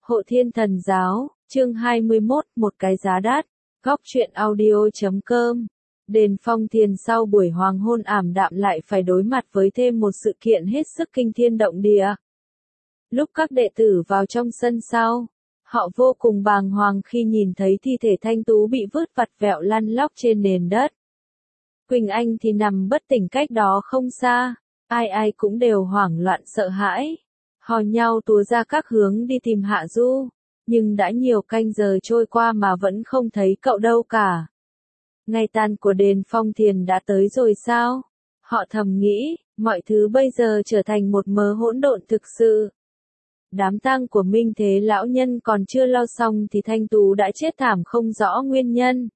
Hộ Thiên Thần Giáo, chương 21, một cái giá đắt. Góc truyện audio.com. Đền Phong Thiền sau buổi hoàng hôn ảm đạm lại phải đối mặt với thêm một sự kiện hết sức kinh thiên động địa. Lúc các đệ tử vào trong sân sau, họ vô cùng bàng hoàng khi nhìn thấy thi thể Thanh Tú bị vứt vặt vẹo lăn lóc trên nền đất. Quỳnh Anh thì nằm bất tỉnh cách đó không xa, ai cũng đều hoảng loạn sợ hãi, hò nhau túa ra các hướng đi tìm Hạ Du, nhưng đã nhiều canh giờ trôi qua mà vẫn không thấy cậu đâu cả. Ngày tàn của đền Phong Thiền đã tới rồi sao? Họ thầm nghĩ, mọi thứ bây giờ trở thành một mớ hỗn độn thực sự. Đám tang của Minh Thế lão nhân còn chưa lo xong thì Thanh Tú đã chết thảm không rõ nguyên nhân.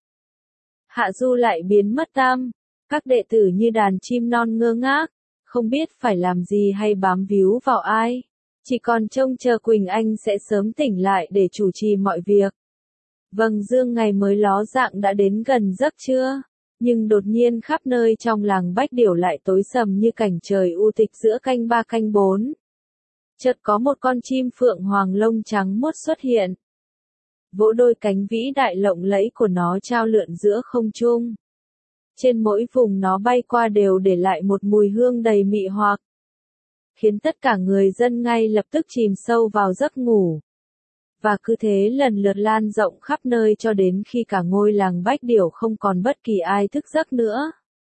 Hạ Du lại biến mất tam, các đệ tử như đàn chim non ngơ ngác, không biết phải làm gì hay bám víu vào ai, chỉ còn trông chờ Quỳnh Anh sẽ sớm tỉnh lại để chủ trì mọi việc. Vầng dương ngày mới ló dạng đã đến gần giấc trưa, nhưng đột nhiên khắp nơi trong làng Bách Điểu lại tối sầm như cảnh trời u tịch giữa canh 3 canh 4. Chợt có một con chim phượng hoàng lông trắng muốt xuất hiện. Vỗ đôi cánh vĩ đại lộng lẫy của nó trao lượn giữa không trung. Trên mỗi vùng nó bay qua đều để lại một mùi hương đầy mị hoặc, khiến tất cả người dân ngay lập tức chìm sâu vào giấc ngủ. Và cứ thế lần lượt lan rộng khắp nơi cho đến khi cả ngôi làng Bách Điểu không còn bất kỳ ai thức giấc nữa.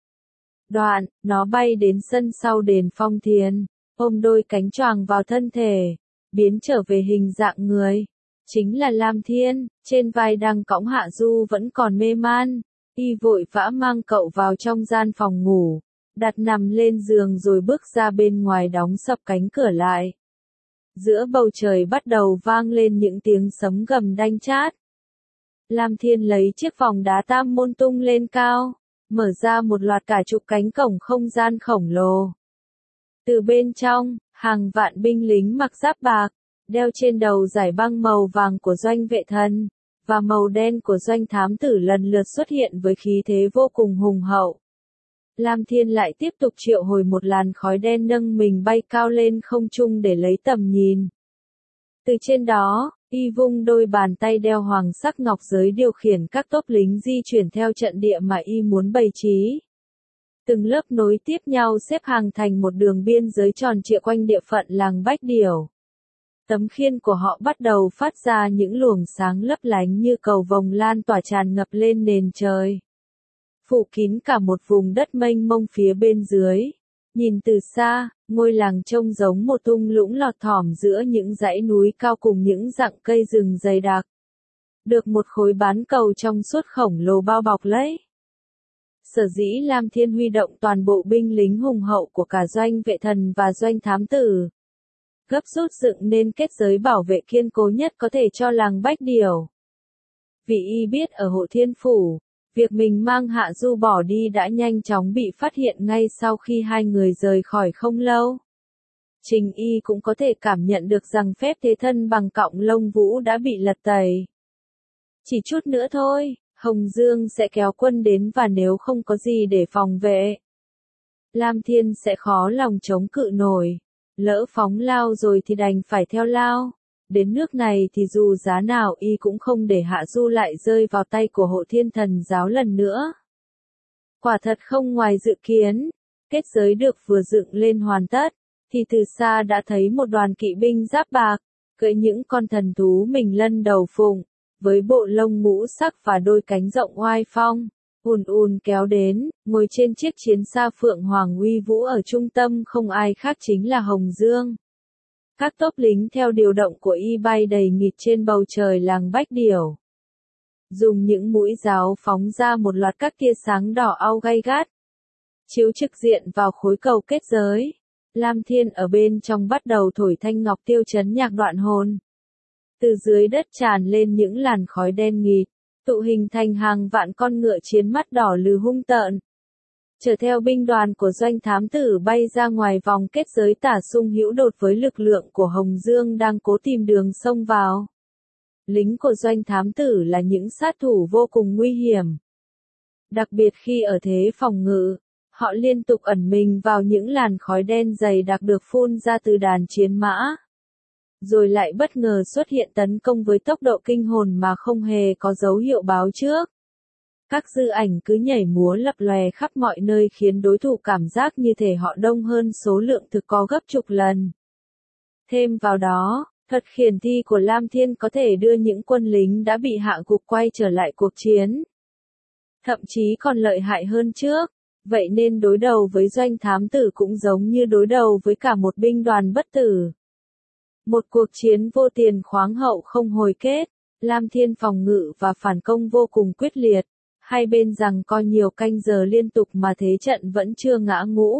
Đoạn, nó bay đến sân sau đền Phong Thiền, ôm đôi cánh choàng vào thân thể, biến trở về hình dạng người. Chính là Lam Thiên, trên vai đang cõng Hạ Du vẫn còn mê man. Y vội vã mang cậu vào trong gian phòng ngủ, đặt nằm lên giường rồi bước ra bên ngoài đóng sập cánh cửa lại. Giữa bầu trời bắt đầu vang lên những tiếng sấm gầm đanh chát. Lam Thiên lấy chiếc vòng đá tam môn tung lên cao, mở ra một loạt cả chục cánh cổng không gian khổng lồ. Từ bên trong, hàng vạn binh lính mặc giáp bạc, đeo trên đầu dải băng màu vàng của doanh vệ thần, và màu đen của doanh thám tử lần lượt xuất hiện với khí thế vô cùng hùng hậu. Lam Thiên lại tiếp tục triệu hồi một làn khói đen nâng mình bay cao lên không trung để lấy tầm nhìn. Từ trên đó, y vung đôi bàn tay đeo hoàng sắc ngọc giới điều khiển các tốp lính di chuyển theo trận địa mà y muốn bày trí. Từng lớp nối tiếp nhau xếp hàng thành một đường biên giới tròn trịa quanh địa phận làng Bách Điểu. Tấm khiên của họ bắt đầu phát ra những luồng sáng lấp lánh như cầu vồng lan tỏa tràn ngập lên nền trời, phủ kín cả một vùng đất mênh mông phía bên dưới. Nhìn từ xa, ngôi làng trông giống một thung lũng lọt thỏm giữa những dãy núi cao cùng những rặng cây rừng dày đặc, được một khối bán cầu trong suốt khổng lồ bao bọc lấy. Sở dĩ Lam Thiên huy động toàn bộ binh lính hùng hậu của cả doanh vệ thần và doanh thám tử, gấp rút dựng nên kết giới bảo vệ kiên cố nhất có thể cho làng Bách Điểu. Vì y biết ở Hộ Thiên Phủ, việc mình mang Hạ Du bỏ đi đã nhanh chóng bị phát hiện ngay sau khi hai người rời khỏi không lâu. Trình y cũng có thể cảm nhận được rằng phép thế thân bằng cọng lông vũ đã bị lật tẩy. Chỉ chút nữa thôi, Hồng Dương sẽ kéo quân đến và nếu không có gì để phòng vệ, Lam Thiên sẽ khó lòng chống cự nổi. Lỡ phóng lao rồi thì đành phải theo lao. Đến nước này thì dù giá nào y cũng không để Hạ Du lại rơi vào tay của Hộ Thiên Thần Giáo lần nữa. Quả thật không ngoài dự kiến, kết giới được vừa dựng lên hoàn tất, thì từ xa đã thấy một đoàn kỵ binh giáp bạc, cưỡi những con thần thú mình lân đầu phụng, với bộ lông ngũ sắc và đôi cánh rộng oai phong, ùn kéo đến, ngồi trên chiếc chiến xa phượng hoàng uy vũ ở trung tâm không ai khác chính là Hồng Dương. Các tốp lính theo điều động của y bay đầy nghịt trên bầu trời làng Bách Điểu, dùng những mũi giáo phóng ra một loạt các tia sáng đỏ au gay gắt, chiếu trực diện vào khối cầu kết giới. Lam Thiên ở bên trong bắt đầu thổi thanh ngọc tiêu chấn nhạc đoạn hồn. Từ dưới đất tràn lên những làn khói đen nghịt, tụ hình thành hàng vạn con ngựa chiến mắt đỏ lừ hung tợn. Chở theo binh đoàn của doanh thám tử bay ra ngoài vòng kết giới tả xung hữu đột với lực lượng của Hồng Dương đang cố tìm đường xông vào. Lính của doanh thám tử là những sát thủ vô cùng nguy hiểm. Đặc biệt khi ở thế phòng ngự, họ liên tục ẩn mình vào những làn khói đen dày đặc được phun ra từ đàn chiến mã. rồi lại bất ngờ xuất hiện tấn công với tốc độ kinh hồn mà không hề có dấu hiệu báo trước. Các dư ảnh cứ nhảy múa lập lòe khắp mọi nơi khiến đối thủ cảm giác như thể họ đông hơn số lượng thực có gấp chục lần. Thêm vào đó, thuật khiển thi của Lam Thiên có thể đưa những quân lính đã bị hạ gục quay trở lại cuộc chiến. Thậm chí còn lợi hại hơn trước, vậy nên đối đầu với doanh thám tử cũng giống như đối đầu với cả một binh đoàn bất tử. Một cuộc chiến vô tiền khoáng hậu không hồi kết, Lam Thiên phòng ngự và phản công vô cùng quyết liệt, hai bên giằng co nhiều canh giờ liên tục mà thế trận vẫn chưa ngã ngũ.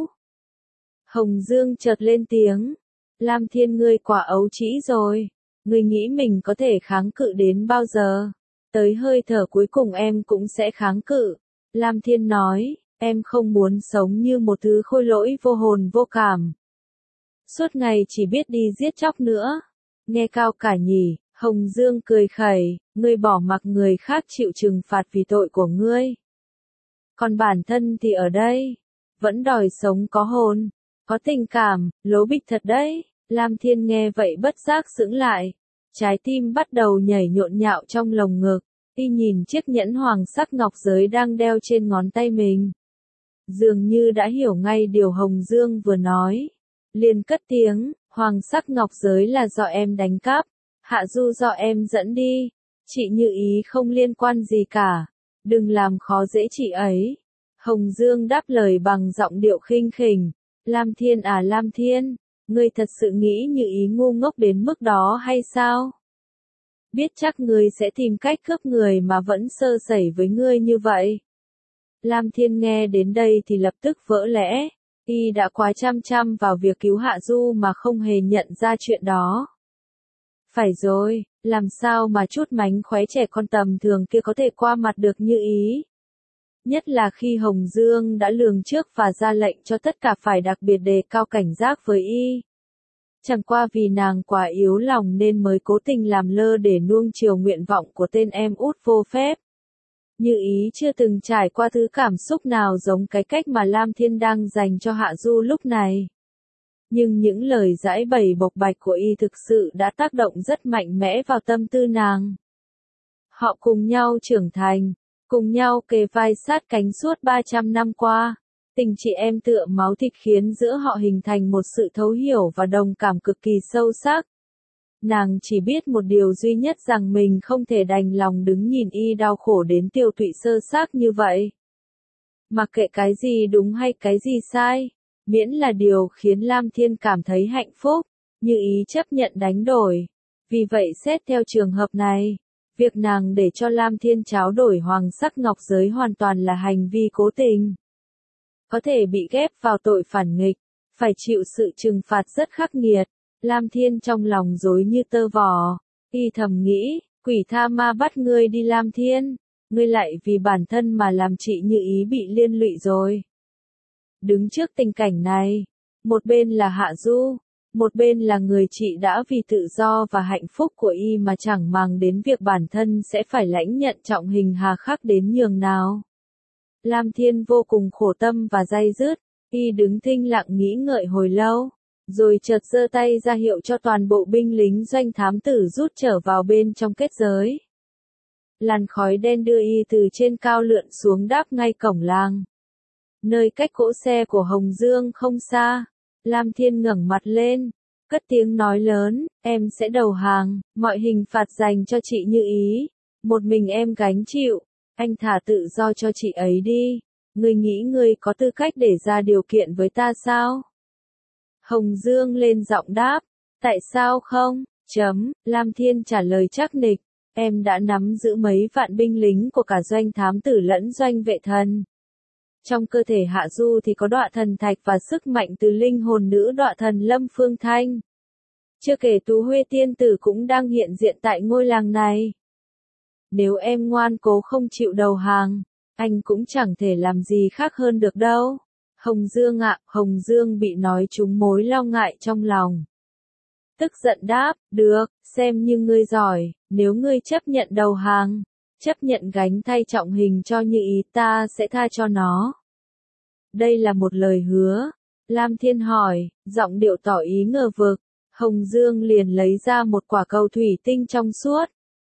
Hồng Dương chợt lên tiếng, Lam Thiên ngươi quả ấu trĩ rồi, ngươi nghĩ mình có thể kháng cự đến bao giờ? Tới hơi thở cuối cùng em cũng sẽ kháng cự. Lam Thiên nói, em không muốn sống như một thứ khôi lỗi vô hồn vô cảm. Suốt ngày chỉ biết đi giết chóc nữa. Nghe cao cả nhỉ, Hồng Dương cười khẩy, ngươi bỏ mặc người khác chịu trừng phạt vì tội của ngươi. Còn bản thân thì ở đây, vẫn đòi sống có hồn, có tình cảm, lố bịch thật đấy. Lam Thiên nghe vậy bất giác sững lại, trái tim bắt đầu nhảy nhộn nhạo trong lồng ngực, y nhìn chiếc nhẫn hoàng sắc ngọc giới đang đeo trên ngón tay mình. Dường như đã hiểu ngay điều Hồng Dương vừa nói, liền cất tiếng, hoàng sắc ngọc giới là do em đánh cắp, Hạ Du do em dẫn đi, chị Như Ý không liên quan gì cả, đừng làm khó dễ chị ấy. Hồng Dương đáp lời bằng giọng điệu khinh khỉnh, Lam Thiên à Lam Thiên, ngươi thật sự nghĩ Như Ý ngu ngốc đến mức đó hay sao? Biết chắc ngươi sẽ tìm cách cướp người mà vẫn sơ sẩy với ngươi như vậy. Lam Thiên nghe đến đây thì lập tức vỡ lẽ, y đã quá chăm chăm vào việc cứu Hạ Du mà không hề nhận ra chuyện đó. Phải rồi, làm sao mà chút mánh khóe trẻ con tầm thường kia có thể qua mặt được Như Ý? Nhất là khi Hồng Dương đã lường trước và ra lệnh cho tất cả phải đặc biệt đề cao cảnh giác với y. Chẳng qua vì nàng quá yếu lòng nên mới cố tình làm lơ để nuông chiều nguyện vọng của tên em út vô phép. Như Ý chưa từng trải qua thứ cảm xúc nào giống cái cách mà Lam Thiên đang dành cho Hạ Du lúc này. Nhưng những lời giãi bày bộc bạch của y thực sự đã tác động rất mạnh mẽ vào tâm tư nàng. Họ cùng nhau trưởng thành, cùng nhau kề vai sát cánh suốt 300 năm qua. Tình chị em tựa máu thịt khiến giữa họ hình thành một sự thấu hiểu và đồng cảm cực kỳ sâu sắc. Nàng chỉ biết một điều duy nhất rằng mình không thể đành lòng đứng nhìn y đau khổ đến tiêu tụy sơ xác như vậy. Mặc kệ cái gì đúng hay cái gì sai, miễn là điều khiến Lam Thiên cảm thấy hạnh phúc, Như Ý chấp nhận đánh đổi. Vì vậy xét theo trường hợp này, việc nàng để cho Lam Thiên tráo đổi hoàng sắc ngọc giới hoàn toàn là hành vi cố tình. Có thể bị ghép vào tội phản nghịch, phải chịu sự trừng phạt rất khắc nghiệt. Lam Thiên trong lòng rối như tơ vò, y thầm nghĩ, quỷ tha ma bắt ngươi đi Lam Thiên, ngươi lại vì bản thân mà làm chị Như Ý bị liên lụy rồi. Đứng trước tình cảnh này, một bên là Hạ Du, một bên là người chị đã vì tự do và hạnh phúc của y mà chẳng màng đến việc bản thân sẽ phải lãnh nhận trọng hình hà khắc đến nhường nào. Lam Thiên vô cùng khổ tâm và day dứt, y đứng thinh lặng nghĩ ngợi hồi lâu, rồi chợt giơ tay ra hiệu cho toàn bộ binh lính doanh thám tử rút trở vào bên trong kết giới. Làn khói đen đưa y từ trên cao lượn xuống đáp ngay cổng làng. Nơi cách cỗ xe của Hồng Dương không xa, Lam Thiên ngẩng mặt lên, cất tiếng nói lớn, em sẽ đầu hàng, mọi hình phạt dành cho chị Như Ý, một mình em gánh chịu, anh thả tự do cho chị ấy đi, ngươi nghĩ ngươi có tư cách để ra điều kiện với ta sao? Hồng Dương lên giọng đáp, tại sao không? Lam Thiên trả lời chắc nịch, em đã nắm giữ mấy vạn binh lính của cả doanh thám tử lẫn doanh vệ thần. Trong cơ thể Hạ Du thì có đọa thần thạch và sức mạnh từ linh hồn nữ đọa thần Lâm Phương Thanh. Chưa kể Tú Huê tiên tử cũng đang hiện diện tại ngôi làng này. Nếu em ngoan cố không chịu đầu hàng, anh cũng chẳng thể làm gì khác hơn được đâu. Hồng Dương ạ, Hồng Dương bị nói trúng mối lo ngại trong lòng. Tức giận đáp, được, xem như ngươi giỏi, nếu ngươi chấp nhận đầu hàng, chấp nhận gánh thay trọng hình cho Như Ý ta sẽ tha cho nó. Đây là một lời hứa. Lam Thiên hỏi, giọng điệu tỏ ý ngờ vực. Hồng Dương liền lấy ra một quả cầu thủy tinh trong suốt.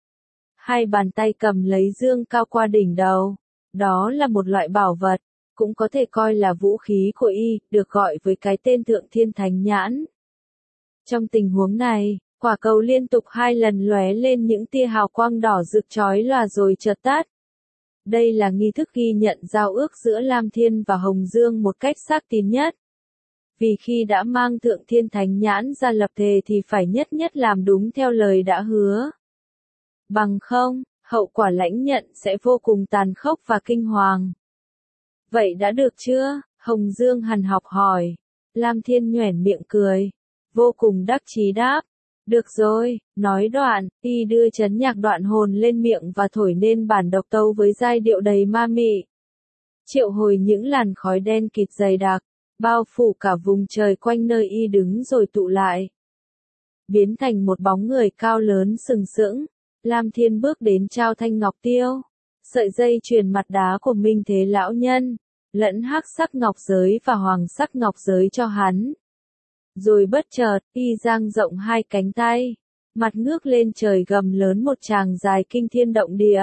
Hai bàn tay cầm lấy dương cao qua đỉnh đầu. Đó là một loại bảo vật, cũng có thể coi là vũ khí của y, được gọi với cái tên Thượng Thiên Thánh Nhãn. Trong tình huống này, quả cầu liên tục 2 lần lóe lên những tia hào quang đỏ rực chói lòa rồi chợt tắt. Đây là nghi thức ghi nhận giao ước giữa Lam Thiên và Hồng Dương một cách xác tín nhất. Vì khi đã mang Thượng Thiên Thánh Nhãn ra lập thề thì phải nhất nhất làm đúng theo lời đã hứa. Bằng không, hậu quả lãnh nhận sẽ vô cùng tàn khốc và kinh hoàng. Vậy đã được chưa? Hồng Dương hằn học hỏi. Lam Thiên nhoẻn miệng cười. Vô cùng đắc chí đáp. Được rồi, nói đoạn, y đưa chấn nhạc đoạn hồn lên miệng và thổi nên bản độc tấu với giai điệu đầy ma mị. Triệu hồi những làn khói đen kịt dày đặc, bao phủ cả vùng trời quanh nơi y đứng rồi tụ lại. Biến thành một bóng người cao lớn sừng sững, Lam Thiên bước đến trao thanh ngọc tiêu, sợi dây chuyền mặt đá của Minh Thế lão nhân, lẫn hắc sắc ngọc giới và hoàng sắc ngọc giới cho hắn. Rồi bất chợt, y dang rộng 2 cánh tay, mặt ngước lên trời gầm lớn một tràng dài kinh thiên động địa.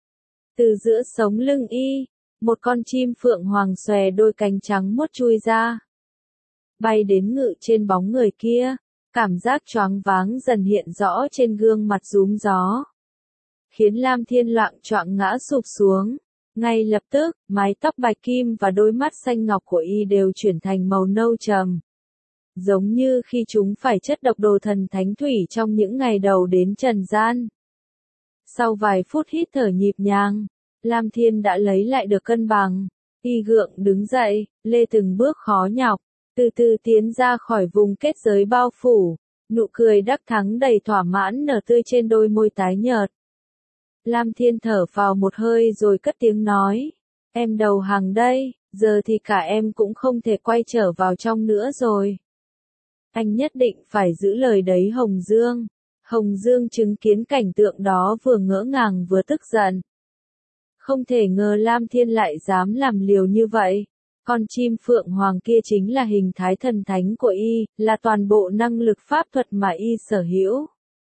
Từ giữa sống lưng y, một con chim phượng hoàng xòe đôi cánh trắng muốt chui ra. Bay đến ngự trên bóng người kia, cảm giác choáng váng dần hiện rõ trên gương mặt rúm gió. Khiến Lam Thiên loạng choạng ngã sụp xuống. Ngay lập tức, mái tóc bạch kim và đôi mắt xanh ngọc của y đều chuyển thành màu nâu trầm. Giống như khi chúng phải chất độc đồ thần thánh thủy trong những ngày đầu đến trần gian. Sau vài phút hít thở nhịp nhàng, Lam Thiên đã lấy lại được cân bằng. Y gượng đứng dậy, lê từng bước khó nhọc, từ từ tiến ra khỏi vùng kết giới bao phủ. Nụ cười đắc thắng đầy thỏa mãn nở tươi trên đôi môi tái nhợt. Lam Thiên thở vào một hơi rồi cất tiếng nói. Em đầu hàng đây, giờ thì cả em cũng không thể quay trở vào trong nữa rồi. Anh nhất định phải giữ lời đấy Hồng Dương. Hồng Dương chứng kiến cảnh tượng đó vừa ngỡ ngàng vừa tức giận. Không thể ngờ Lam Thiên lại dám làm liều như vậy. Con chim phượng hoàng kia chính là hình thái thần thánh của y, là toàn bộ năng lực pháp thuật mà y sở hữu.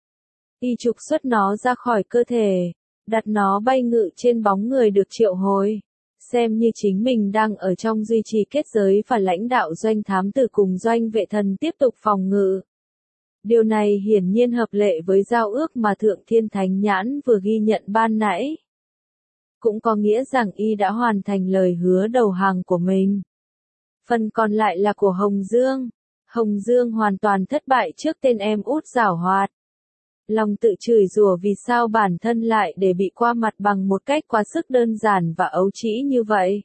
Y trục xuất nó ra khỏi cơ thể, đặt nó bay ngự trên bóng người được triệu hồi. Xem như chính mình đang ở trong duy trì kết giới và lãnh đạo doanh thám tử cùng doanh vệ thần tiếp tục phòng ngự. Điều này hiển nhiên hợp lệ với giao ước mà Thượng Thiên Thánh Nhãn vừa ghi nhận ban nãy. Cũng có nghĩa rằng y đã hoàn thành lời hứa đầu hàng của mình. Phần còn lại là của Hồng Dương. Hồng Dương hoàn toàn thất bại trước tên em út giảo hoạt. Lòng tự chửi rủa vì sao bản thân lại để bị qua mặt bằng một cách quá sức đơn giản và ấu trĩ như vậy.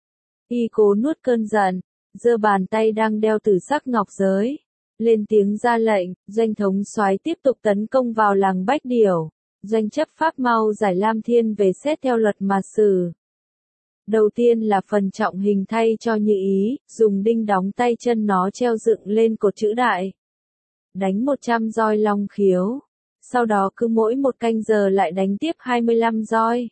Y cố nuốt cơn giận, giơ bàn tay đang đeo tử sắc ngọc giới, lên tiếng ra lệnh, doanh thống soái tiếp tục tấn công vào làng Bách Điểu. Doanh chấp pháp mau giải Lam Thiên về xét theo luật mà xử. Đầu tiên là phần trọng hình thay cho Như Ý, dùng đinh đóng tay chân nó treo dựng lên cột chữ đại. Đánh 100 roi long khiếu. Sau đó cứ mỗi 1 canh giờ lại đánh tiếp 25 roi.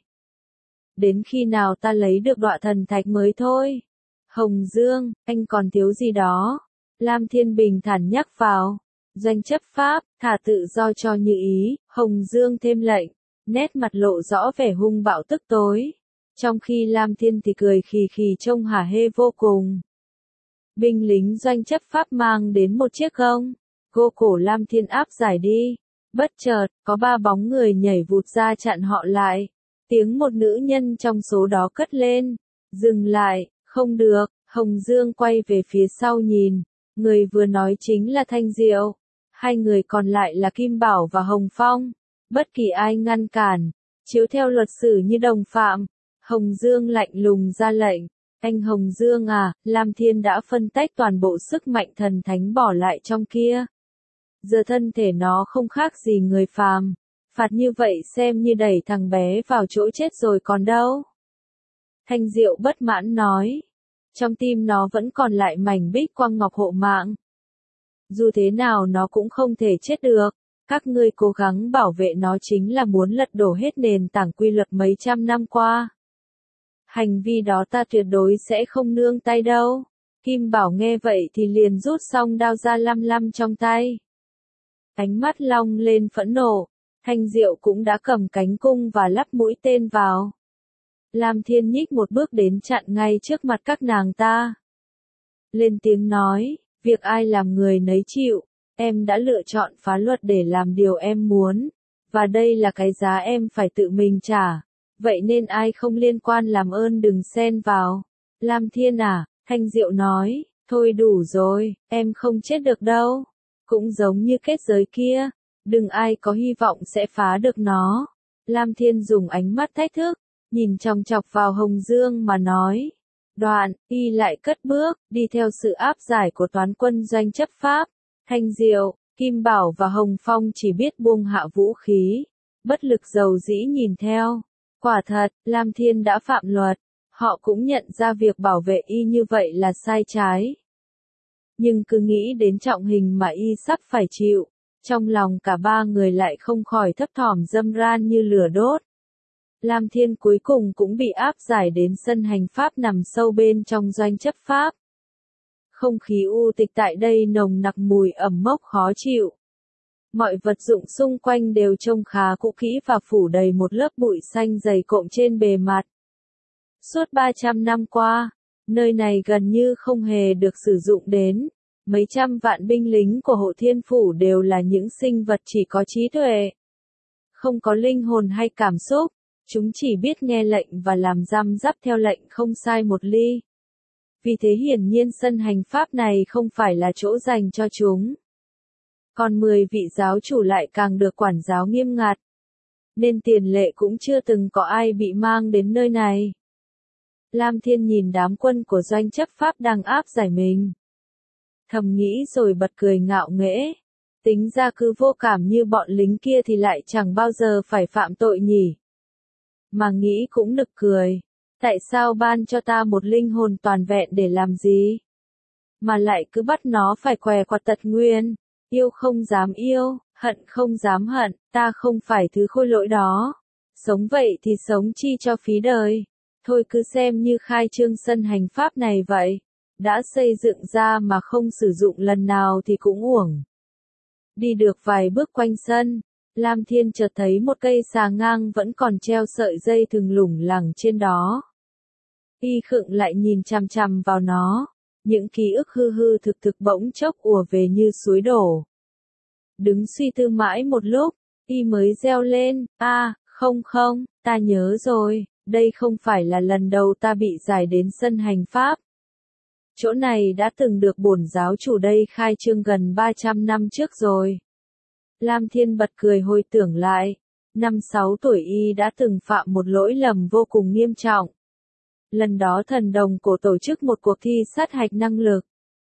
Đến khi nào ta lấy được đọa thần thạch mới thôi. Hồng Dương, anh còn thiếu gì đó. Lam Thiên bình thản nhắc vào. Doanh chấp pháp, thả tự do cho Như Ý, Hồng Dương thêm lệnh, nét mặt lộ rõ vẻ hung bạo tức tối. Trong khi Lam Thiên thì cười khì khì trông hả hê vô cùng. Binh lính doanh chấp pháp mang đến một chiếc gông, gô cổ Lam Thiên áp giải đi. Bất chợt, có 3 bóng người nhảy vụt ra chặn họ lại. Tiếng một nữ nhân trong số đó cất lên. Dừng lại, không được, Hồng Dương quay về phía sau nhìn. Người vừa nói chính là Thanh Diệu. 2 người còn lại là Kim Bảo và Hồng Phong. Bất kỳ ai ngăn cản, chiếu theo luật xử như đồng phạm. Hồng Dương lạnh lùng ra lệnh. Anh Hồng Dương à, Lam Thiên đã phân tách toàn bộ sức mạnh thần thánh bỏ lại trong kia. Giờ thân thể nó không khác gì người phàm. Phạt như vậy xem như đẩy thằng bé vào chỗ chết rồi còn đâu. Thanh Diệu bất mãn nói. Trong tim nó vẫn còn lại mảnh bích quang ngọc hộ mạng. Dù thế nào nó cũng không thể chết được. Các ngươi cố gắng bảo vệ nó chính là muốn lật đổ hết nền tảng quy luật mấy trăm năm qua. Hành vi đó ta tuyệt đối sẽ không nương tay đâu. Kim Bảo nghe vậy thì liền rút song đao ra lăm lăm trong tay. Ánh mắt long lên phẫn nộ, Thanh Diệu cũng đã cầm cánh cung và lắp mũi tên vào. Lam Thiên nhích một bước đến chặn ngay trước mặt các nàng ta. Lên tiếng nói, việc ai làm người nấy chịu, em đã lựa chọn phá luật để làm điều em muốn, và đây là cái giá em phải tự mình trả, vậy nên ai không liên quan làm ơn đừng xen vào. Lam Thiên à, Thanh Diệu nói, thôi đủ rồi, em không chết được đâu, cũng giống như kết giới kia, đừng ai có hy vọng sẽ phá được nó. Lam Thiên dùng ánh mắt thách thức, nhìn chòng chọc vào Hồng Dương mà nói. Đoạn, y lại cất bước, đi theo sự áp giải của toán quân doanh chấp pháp. Thanh Diệu, Kim Bảo và Hồng Phong chỉ biết buông hạ vũ khí, bất lực dầu dĩ nhìn theo. Quả thật, Lam Thiên đã phạm luật, họ cũng nhận ra việc bảo vệ y như vậy là sai trái. Nhưng cứ nghĩ đến trọng hình mà y sắp phải chịu, trong lòng cả ba người lại không khỏi thấp thỏm râm ran như lửa đốt. Lam Thiên cuối cùng cũng bị áp giải đến sân hành pháp nằm sâu bên trong doanh chấp pháp. Không khí u tịch tại đây nồng nặc mùi ẩm mốc khó chịu. Mọi vật dụng xung quanh đều trông khá cũ kỹ và phủ đầy một lớp bụi xanh dày cộm trên bề mặt. Suốt 300 năm qua, nơi này gần như không hề được sử dụng đến. Mấy trăm vạn binh lính của Hộ Thiên Phủ đều là những sinh vật chỉ có trí tuệ, không có linh hồn hay cảm xúc. Chúng chỉ biết nghe lệnh và làm răm rắp theo lệnh không sai một ly. Vì thế hiển nhiên sân hành pháp này không phải là chỗ dành cho chúng. Còn 10 vị giáo chủ lại càng được quản giáo nghiêm ngặt. Nên tiền lệ cũng chưa từng có ai bị mang đến nơi này. Lam Thiên nhìn đám quân của doanh chấp pháp đang áp giải mình. Thầm nghĩ rồi bật cười ngạo nghễ. Tính ra cứ vô cảm như bọn lính kia thì lại chẳng bao giờ phải phạm tội nhỉ. Mà nghĩ cũng nực cười, tại sao ban cho ta một linh hồn toàn vẹn để làm gì? Mà lại cứ bắt nó phải què quặt tật nguyên, yêu không dám yêu, hận không dám hận, ta không phải thứ khôi lỗi đó. Sống vậy thì sống chi cho phí đời, thôi cứ xem như khai trương sân hành pháp này vậy, đã xây dựng ra mà không sử dụng lần nào thì cũng uổng. Đi được vài bước quanh sân, Lam Thiên chợt thấy một cây xà ngang vẫn còn treo sợi dây thừng lủng lẳng trên đó. Y khựng lại nhìn chằm chằm vào nó, những ký ức hư hư thực thực bỗng chốc ùa về như suối đổ. Đứng suy tư mãi một lúc, Y mới reo lên, không, ta nhớ rồi, đây không phải là lần đầu ta bị giải đến sân hành pháp. Chỗ này đã từng được bổn giáo chủ đây khai trương gần 300 năm trước rồi. Lam Thiên bật cười hồi tưởng lại, năm 6 tuổi Y đã từng phạm một lỗi lầm vô cùng nghiêm trọng. Lần đó thần đồng cổ tổ chức một cuộc thi sát hạch năng lực.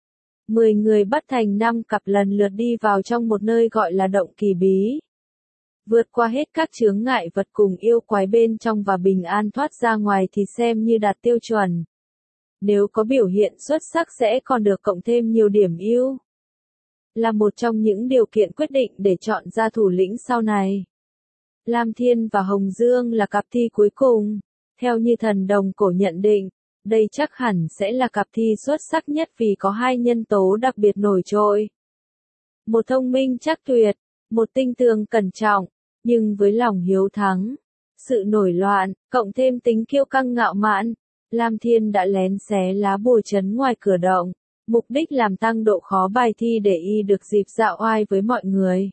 10 người bắt thành 5 cặp lần lượt đi vào trong một nơi gọi là động kỳ bí. Vượt qua hết các chướng ngại vật cùng yêu quái bên trong và bình an thoát ra ngoài thì xem như đạt tiêu chuẩn. Nếu có biểu hiện xuất sắc sẽ còn được cộng thêm nhiều điểm ưu. Là một trong những điều kiện quyết định để chọn ra thủ lĩnh sau này. Lam Thiên và Hồng Dương là cặp thi cuối cùng. Theo như thần đồng cổ nhận định, đây chắc hẳn sẽ là cặp thi xuất sắc nhất vì có hai nhân tố đặc biệt nổi trội. Một thông minh chắc tuyệt, một tinh tường cẩn trọng, nhưng với lòng hiếu thắng, sự nổi loạn, cộng thêm tính kiêu căng ngạo mạn, Lam Thiên đã lén xé lá bùa trấn ngoài cửa động, mục đích làm tăng độ khó bài thi để Y được dịp dạo oai với mọi người.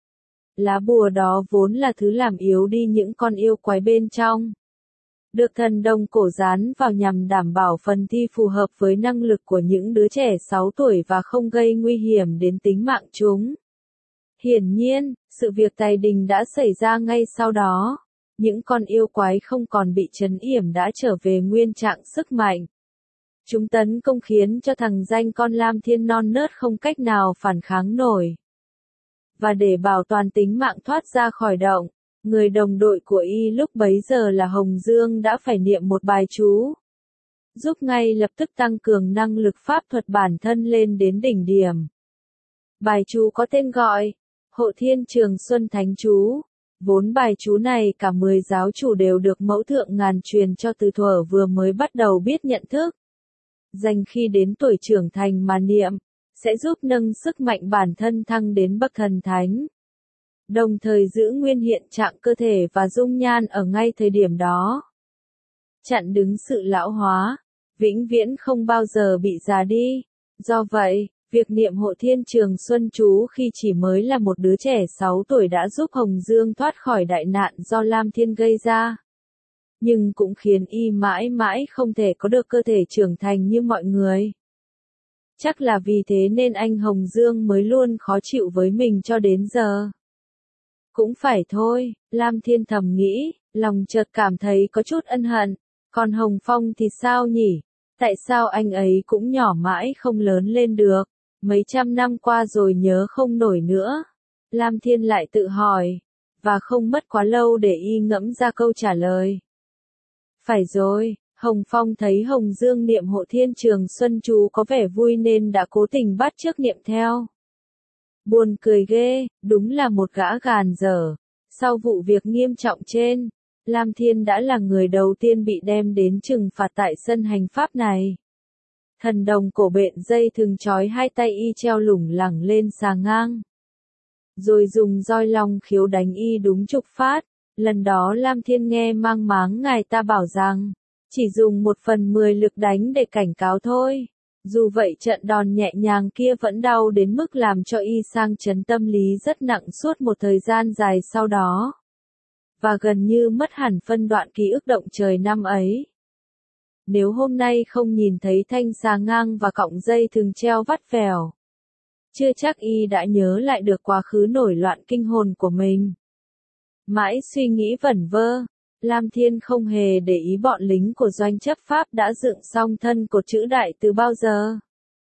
Lá bùa đó vốn là thứ làm yếu đi những con yêu quái bên trong. Được thần đồng cổ dán vào nhằm đảm bảo phần thi phù hợp với năng lực của những đứa trẻ 6 tuổi và không gây nguy hiểm đến tính mạng chúng. Hiển nhiên, sự việc tài đình đã xảy ra ngay sau đó. Những con yêu quái không còn bị trấn yểm đã trở về nguyên trạng sức mạnh. Chúng tấn công khiến cho thằng danh con Lam Thiên non nớt không cách nào phản kháng nổi. Và để bảo toàn tính mạng thoát ra khỏi động, người đồng đội của Y lúc bấy giờ là Hồng Dương đã phải niệm một bài chú, giúp ngay lập tức tăng cường năng lực pháp thuật bản thân lên đến đỉnh điểm. Bài chú có tên gọi, Hộ Thiên Trường Xuân Thánh Chú. Vốn bài chú này cả 10 giáo chủ đều được mẫu thượng ngàn truyền cho từ thuở vừa mới bắt đầu biết nhận thức. Dành khi đến tuổi trưởng thành mà niệm, sẽ giúp nâng sức mạnh bản thân thăng đến bậc thần thánh. Đồng thời giữ nguyên hiện trạng cơ thể và dung nhan ở ngay thời điểm đó. Chặn đứng sự lão hóa, vĩnh viễn không bao giờ bị già đi. Do vậy, việc niệm hộ Thiên Trường Xuân chú khi chỉ mới là một đứa trẻ 6 tuổi đã giúp Hồng Dương thoát khỏi đại nạn do Lam Thiên gây ra. Nhưng cũng khiến y mãi mãi không thể có được cơ thể trưởng thành như mọi người. Chắc là vì thế nên anh Hồng Dương mới luôn khó chịu với mình cho đến giờ. Cũng phải thôi, Lam Thiên thầm nghĩ, lòng chợt cảm thấy có chút ân hận. Còn Hồng Phong thì sao nhỉ? Tại sao anh ấy cũng nhỏ mãi không lớn lên được? Mấy trăm năm qua rồi nhớ không nổi nữa. Lam Thiên lại tự hỏi, và không mất quá lâu để y ngẫm ra câu trả lời. Phải rồi, Hồng Phong thấy Hồng Dương niệm hộ Thiên Trường Xuân chú có vẻ vui nên đã cố tình bắt chước niệm theo. Buồn cười ghê, đúng là một gã gàn dở. Sau vụ việc nghiêm trọng trên, Lam Thiên đã là người đầu tiên bị đem đến trừng phạt tại sân hành pháp này. Thần đồng cổ bện dây thừng trói hai tay y treo lủng lẳng lên xà ngang. Rồi dùng roi long khiếu đánh y đúng chục phát. Lần đó Lam Thiên nghe mang máng ngài ta bảo rằng, chỉ dùng 1/10 lực đánh để cảnh cáo thôi. Dù vậy trận đòn nhẹ nhàng kia vẫn đau đến mức làm cho y sang chấn tâm lý rất nặng suốt một thời gian dài sau đó. Và gần như mất hẳn phân đoạn ký ức động trời năm ấy. Nếu hôm nay không nhìn thấy thanh xà ngang và cọng dây thừng treo vắt vẻo, chưa chắc y đã nhớ lại được quá khứ nổi loạn kinh hồn của mình. Mãi suy nghĩ vẩn vơ, Lam Thiên không hề để ý bọn lính của doanh chấp pháp đã dựng xong thân cột chữ đại từ bao giờ.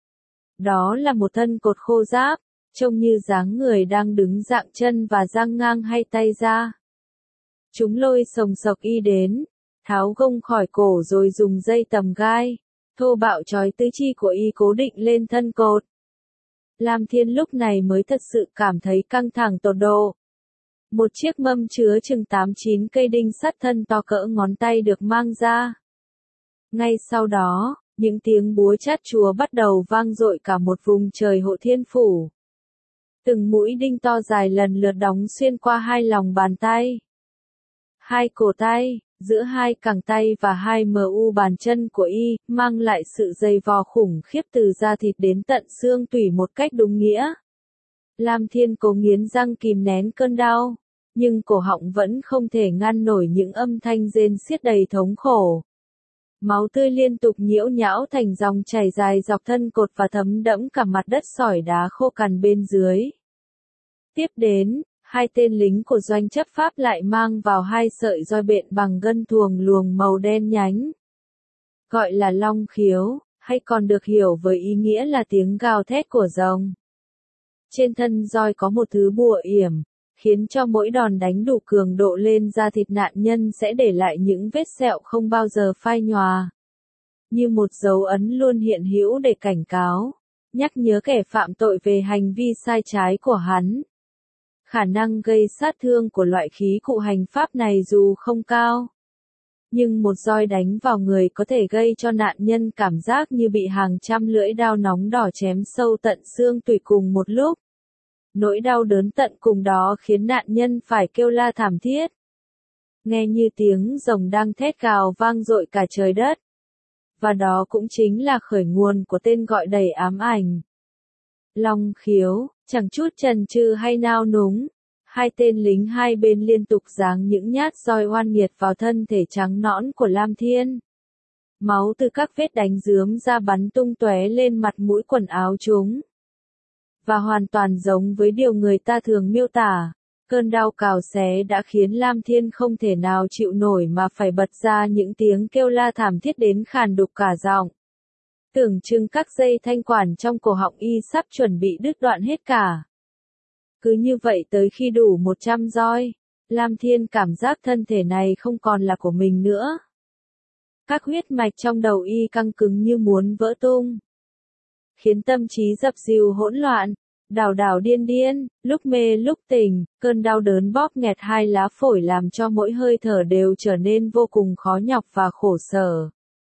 Đó là một thân cột khô ráp, trông như dáng người đang đứng dạng chân và dang ngang hai tay ra. Chúng lôi sồng sộc y đến, tháo gông khỏi cổ rồi dùng dây tầm gai, thô bạo trói tứ chi của y cố định lên thân cột. Lam Thiên lúc này mới thật sự cảm thấy căng thẳng tột độ. Một chiếc mâm chứa chừng 8-9 cây đinh sắt thân to cỡ ngón tay được mang ra. Ngay sau đó, những tiếng búa chát chúa bắt đầu vang dội cả một vùng trời hộ thiên phủ. Từng mũi đinh to dài lần lượt đóng xuyên qua hai lòng bàn tay, hai cổ tay, giữa hai cẳng tay và hai mu bàn chân của y, mang lại sự dày vò khủng khiếp từ da thịt đến tận xương tủy một cách đúng nghĩa. Lam Thiên cố nghiến răng kìm nén cơn đau, nhưng cổ họng vẫn không thể ngăn nổi những âm thanh rên xiết đầy thống khổ. Máu tươi liên tục nhiễu nhão thành dòng chảy dài dọc thân cột và thấm đẫm cả mặt đất sỏi đá khô cằn bên dưới. Tiếp đến, hai tên lính của doanh chấp pháp lại mang vào hai sợi roi bện bằng gân thuồng luồng màu đen nhánh. Gọi là long khiếu, hay còn được hiểu với ý nghĩa là tiếng gào thét của rồng. Trên thân roi có một thứ bùa yểm, khiến cho mỗi đòn đánh đủ cường độ lên da thịt nạn nhân sẽ để lại những vết sẹo không bao giờ phai nhòa. Như một dấu ấn luôn hiện hữu để cảnh cáo, nhắc nhớ kẻ phạm tội về hành vi sai trái của hắn. Khả năng gây sát thương của loại khí cụ hành pháp này dù không cao, nhưng một roi đánh vào người có thể gây cho nạn nhân cảm giác như bị hàng trăm lưỡi dao nóng đỏ chém sâu tận xương tủy cùng một lúc. Nỗi đau đớn tận cùng đó khiến nạn nhân phải kêu la thảm thiết. Nghe như tiếng rồng đang thét gào vang dội cả trời đất. Và đó cũng chính là khởi nguồn của tên gọi đầy ám ảnh. Long khiếu, chẳng chút chần chừ hay nao núng. Hai tên lính hai bên liên tục giáng những nhát roi oan nghiệt vào thân thể trắng nõn của Lam Thiên. Máu từ các vết đánh rướm ra bắn tung tóe lên mặt mũi quần áo chúng. Và hoàn toàn giống với điều người ta thường miêu tả, cơn đau cào xé đã khiến Lam Thiên không thể nào chịu nổi mà phải bật ra những tiếng kêu la thảm thiết đến khàn đục cả giọng. Tưởng chừng các dây thanh quản trong cổ họng y sắp chuẩn bị đứt đoạn hết cả. Cứ như vậy tới khi đủ 100 roi, Lam Thiên cảm giác thân thể này không còn là của mình nữa. Các huyết mạch trong đầu y căng cứng như muốn vỡ tung, khiến tâm trí dập dìu hỗn loạn, đảo đảo điên điên, lúc mê lúc tỉnh, cơn đau đớn bóp nghẹt hai lá phổi làm cho mỗi hơi thở đều trở nên vô cùng khó nhọc và khổ sở.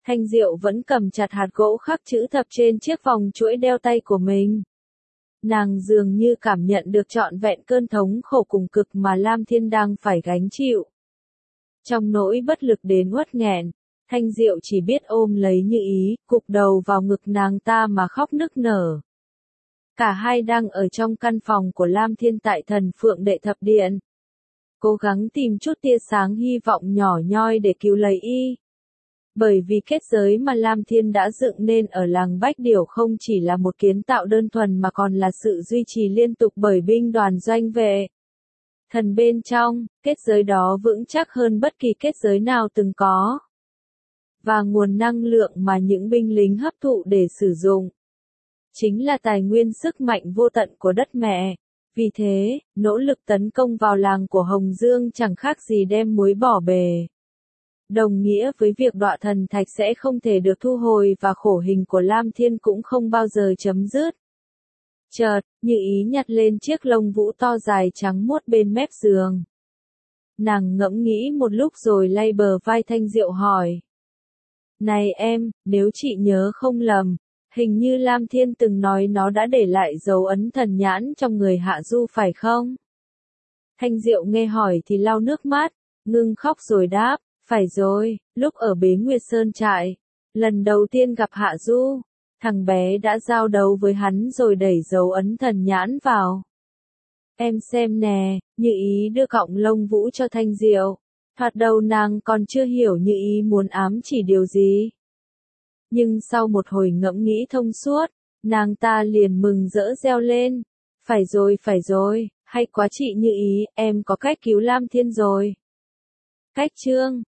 Thanh Diệu vẫn cầm chặt hạt gỗ khắc chữ thập trên chiếc vòng chuỗi đeo tay của mình. Nàng dường như cảm nhận được trọn vẹn cơn thống khổ cùng cực mà Lam Thiên đang phải gánh chịu. Trong nỗi bất lực đến uất nghẹn, Thanh Diệu chỉ biết ôm lấy Như Ý, cụp đầu vào ngực nàng ta mà khóc nức nở. Cả hai đang ở trong căn phòng của Lam Thiên tại Thần Phượng Đệ Thập Điện. Cố gắng tìm chút tia sáng hy vọng nhỏ nhoi để cứu lấy y. Bởi vì kết giới mà Lam Thiên đã dựng nên ở làng Bách Điểu không chỉ là một kiến tạo đơn thuần mà còn là sự duy trì liên tục bởi binh đoàn doanh vệ. Thần bên trong, kết giới đó vững chắc hơn bất kỳ kết giới nào từng có. Và nguồn năng lượng mà những binh lính hấp thụ để sử dụng chính là tài nguyên sức mạnh vô tận của đất mẹ. Vì thế, nỗ lực tấn công vào làng của Hồng Dương chẳng khác gì đem muối bỏ bề. Đồng nghĩa với việc Đọa Thần Thạch sẽ không thể được thu hồi và khổ hình của Lam Thiên cũng không bao giờ chấm dứt. Chợt, Như Ý nhặt lên chiếc lông vũ to dài trắng muốt bên mép giường. Nàng ngẫm nghĩ một lúc rồi lay bờ vai Thanh Diệu hỏi. Này em, nếu chị nhớ không lầm, hình như Lam Thiên từng nói nó đã để lại dấu ấn thần nhãn trong người Hạ Du phải không? Thanh Diệu nghe hỏi thì lau nước mắt, ngưng khóc rồi đáp, phải rồi, lúc ở Bế Nguyệt Sơn trại, lần đầu tiên gặp Hạ Du, thằng bé đã giao đấu với hắn rồi đẩy dấu ấn thần nhãn vào. Em xem nè, Như Ý đưa cọng lông vũ cho Thanh Diệu. Thoạt đầu nàng còn chưa hiểu Như Ý muốn ám chỉ điều gì. Nhưng sau một hồi ngẫm nghĩ thông suốt, nàng ta liền mừng rỡ reo lên. Phải rồi, hay quá chị Như Ý, em có cách cứu Lam Thiên rồi. Cách chương